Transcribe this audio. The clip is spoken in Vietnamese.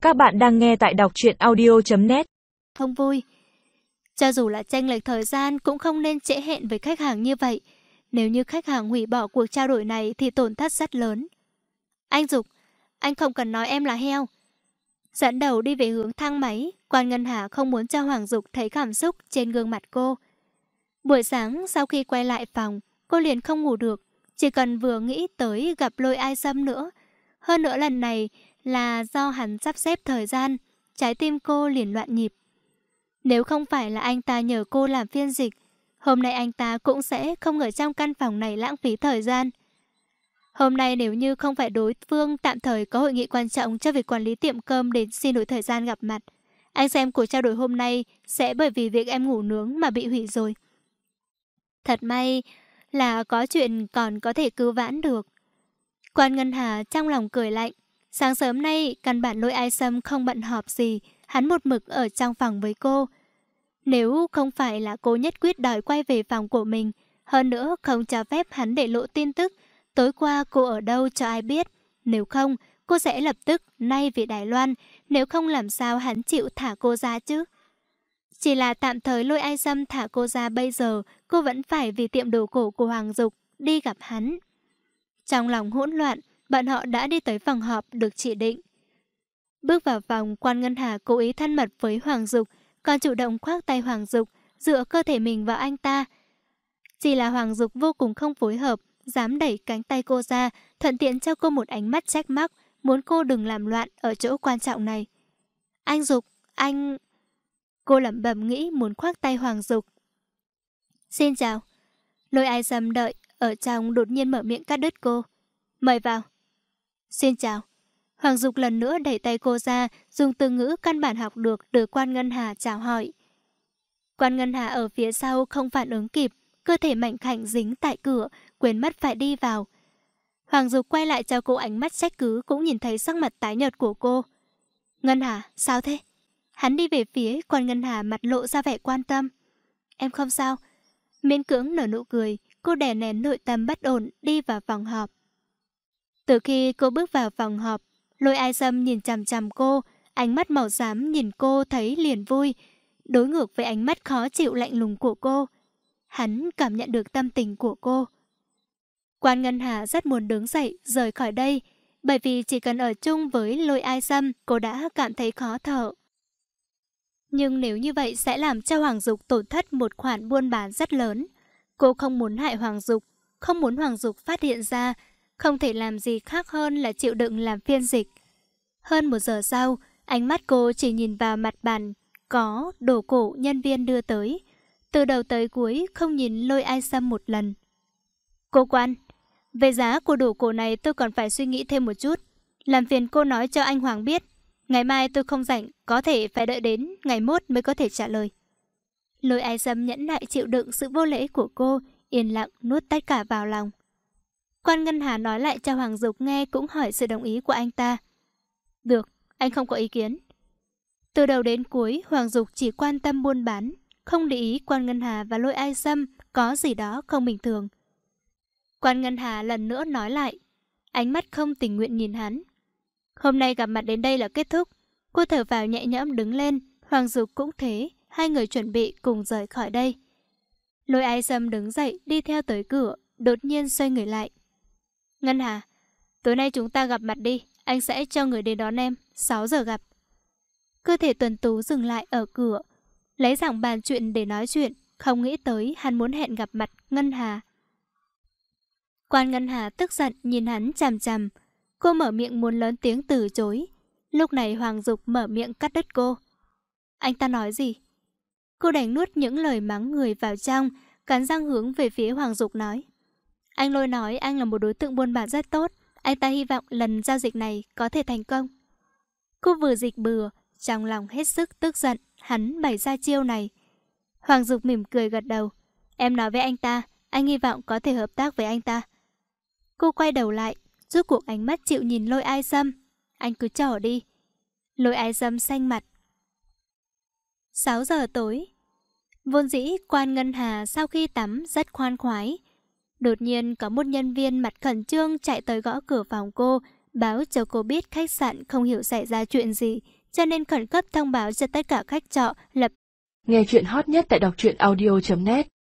Các bạn đang nghe tại đọc truyện audio.net. Không vui. Cho dù là chênh lệch thời gian cũng không nên trễ hẹn với khách hàng như vậy. Nếu như khách hàng hủy bỏ cuộc trao đổi này thì tổn thất rất lớn. Anh Dục, anh không cần nói em là heo. Dẫn đầu đi về hướng thang máy, Quan Ngân Hà không muốn cho Hoàng Dục thấy cảm xúc trên gương mặt cô. Buổi sáng sau khi quay lại phòng, cô liền không ngủ được. Chỉ cần vừa nghĩ tới gặp Lôi Ai Sâm nữa. Hơn nữa lần này là do hắn sắp xếp thời gian, trái tim cô liền loạn nhịp. Nếu không phải là anh ta nhờ cô làm phiên dịch, hôm nay anh ta cũng sẽ không ở trong căn phòng này lãng phí thời gian. Hôm nay nếu như không phải đối phương tạm thời có hội nghị quan trọng cho việc quản lý tiệm cơm để xin đổi thời gian gặp mặt, anh xem cuộc trao đổi hôm nay sẽ bởi vì việc em ngủ nướng mà bị hủy rồi. Thật may là có chuyện còn có thể cứu vãn được. Quan Ngân Hà trong lòng cười lạnh. Sáng sớm nay căn bản Lôi Ai Sâm không bận họp gì, hắn một mực ở trong phòng với cô. Nếu không phải là cô nhất quyết đòi quay về phòng của mình, hơn nữa không cho phép hắn để lộ tin tức tối qua cô ở đâu cho ai biết. Nếu không, cô sẽ lập tức nay về Đài Loan, nếu không làm sao hắn chịu thả cô ra chứ. Chỉ là tạm thời Lôi Ai Sâm thả cô ra, bây giờ cô vẫn phải vì tiệm đồ cổ của Hoàng Dục đi gặp hắn. Trong lòng hỗn loạn, bọn họ đã đi tới phòng họp được chỉ định. Bước vào phòng, Quan Ngân Hà cố ý thân mật với Hoàng Dục, còn chủ động khoác tay Hoàng Dục, dựa cơ thể mình vào anh ta. Chỉ là Hoàng Dục vô cùng không phối hợp, dám đẩy cánh tay cô ra, thuận tiện cho cô một ánh mắt trách móc, muốn cô đừng làm loạn ở chỗ quan trọng này. Anh Dục, anh... Cô lẩm bẩm nghĩ muốn khoác tay Hoàng Dục. Xin chào. Lôi Ai Sâm đợi ở trong đột nhiên mở miệng cắt đứt cô. Mời vào. Xin chào. Hoàng Dục lần nữa đẩy tay cô ra, dùng từ ngữ căn bản học được từ Quan Ngân Hà chào hỏi. Quan Ngân Hà ở phía sau không phản ứng kịp, cơ thể mảnh khảnh dính tại cửa, quên mất phải đi vào. Hoàng Dục quay lại cho cô ánh mắt trách cứ, cũng nhìn thấy sắc mặt tái nhợt của cô. Ngân Hà, sao thế? Hắn đi về phía Quan Ngân Hà, mặt lộ ra vẻ quan tâm. Em không sao. Miễn cưỡng nở nụ cười, cô đè nén nội tâm bất ổn đi vào phòng họp. Từ khi cô bước vào phòng họp, Lôi Ai Sâm nhìn chằm chằm cô, ánh mắt màu xám nhìn cô thấy liền vui, đối ngược với ánh mắt khó chịu lạnh lùng của cô. Hắn cảm nhận được tâm tình của cô. Quan Ngân Hà rất muốn đứng dậy rời khỏi đây, bởi vì chỉ cần ở chung với Lôi Ai Sâm cô đã cảm thấy khó thở. Nhưng nếu như vậy sẽ làm cho Hoàng Dục tổn thất một khoản buôn bán rất lớn. Cô không muốn hại Hoàng Dục, không muốn Hoàng Dục phát hiện ra, không thể làm gì khác hơn là chịu đựng làm phiên dịch. Hơn 1 giờ sau, ánh mắt cô chỉ nhìn vào mặt bàn có đồ cổ nhân viên đưa tới. Từ đầu tới cuối không nhìn Lôi Ai Sâm một lần. Cô Quan, về giá của đồ cổ này tôi còn phải suy nghĩ thêm một chút. Làm phiền cô nói cho anh Hoàng biết. Ngày mai tôi không rảnh, có thể phải đợi đến ngày mốt mới có thể trả lời. Lôi Ai Sâm nhẫn nại chịu đựng sự vô lễ của cô, yên lặng nuốt tất cả vào lòng. Quan Ngân Hà nói lại cho Hoàng Dục nghe, cũng hỏi sự đồng ý của anh ta. Được, anh không có ý kiến. Từ đầu đến cuối, Hoàng Dục chỉ quan tâm buôn bán, không để ý Quan Ngân Hà và Lôi Ai Sâm có gì đó không bình thường. Quan Ngân Hà lần nữa nói lại, ánh mắt không tình nguyện nhìn hắn. Hôm nay gặp mặt đến đây là kết thúc. Cô thở vào nhẹ nhõm đứng lên, Hoàng Dục cũng thế, hai người chuẩn bị cùng rời khỏi đây. Lôi Ai Sâm đứng dậy đi theo tới cửa, đột nhiên xoay người lại. Ngân Hà, tối nay chúng ta gặp mặt đi, anh sẽ cho người đến đón em, 6 giờ gặp. Cơ thể tuần tú dừng lại ở cửa, lấy giọng bàn chuyện để nói chuyện, không nghĩ tới hắn muốn hẹn gặp mặt Ngân Hà. Quan Ngân Hà tức giận nhìn hắn chằm chằm, cô mở miệng muốn lớn tiếng từ chối. Lúc này Hoàng Dục mở miệng cắt đứt cô. Anh ta nói gì? Cô đành nuốt những lời mắng người vào trong, cắn răng hướng về phía Hoàng Dục nói. Anh Lôi nói anh là một đối tượng buôn bán rất tốt, anh ta hy vọng lần giao dịch này có thể thành công. Cô vừa dịch bừa, trong lòng hết sức tức giận, hắn bày ra chiêu này. Hoàng Dục mỉm cười gật đầu. Em nói với anh ta, anh hy vọng có thể hợp tác với anh ta. Cô quay đầu lại, rút cuộc ánh mắt chịu nhìn Lôi Ai Sâm. Anh cứ chờ đi. Lôi Ai Sâm xanh mặt. 6 giờ tối. Vốn dĩ Quan Ngân Hà sau khi tắm rất khoan khoái. Đột nhiên có một nhân viên mặt khẩn trương chạy tới gõ cửa phòng cô, báo cho cô biết khách sạn không hiểu xảy ra chuyện gì, cho nên khẩn cấp thông báo cho tất cả khách trọ lập. Nghe chuyện hot nhất tại đọc truyện audio.net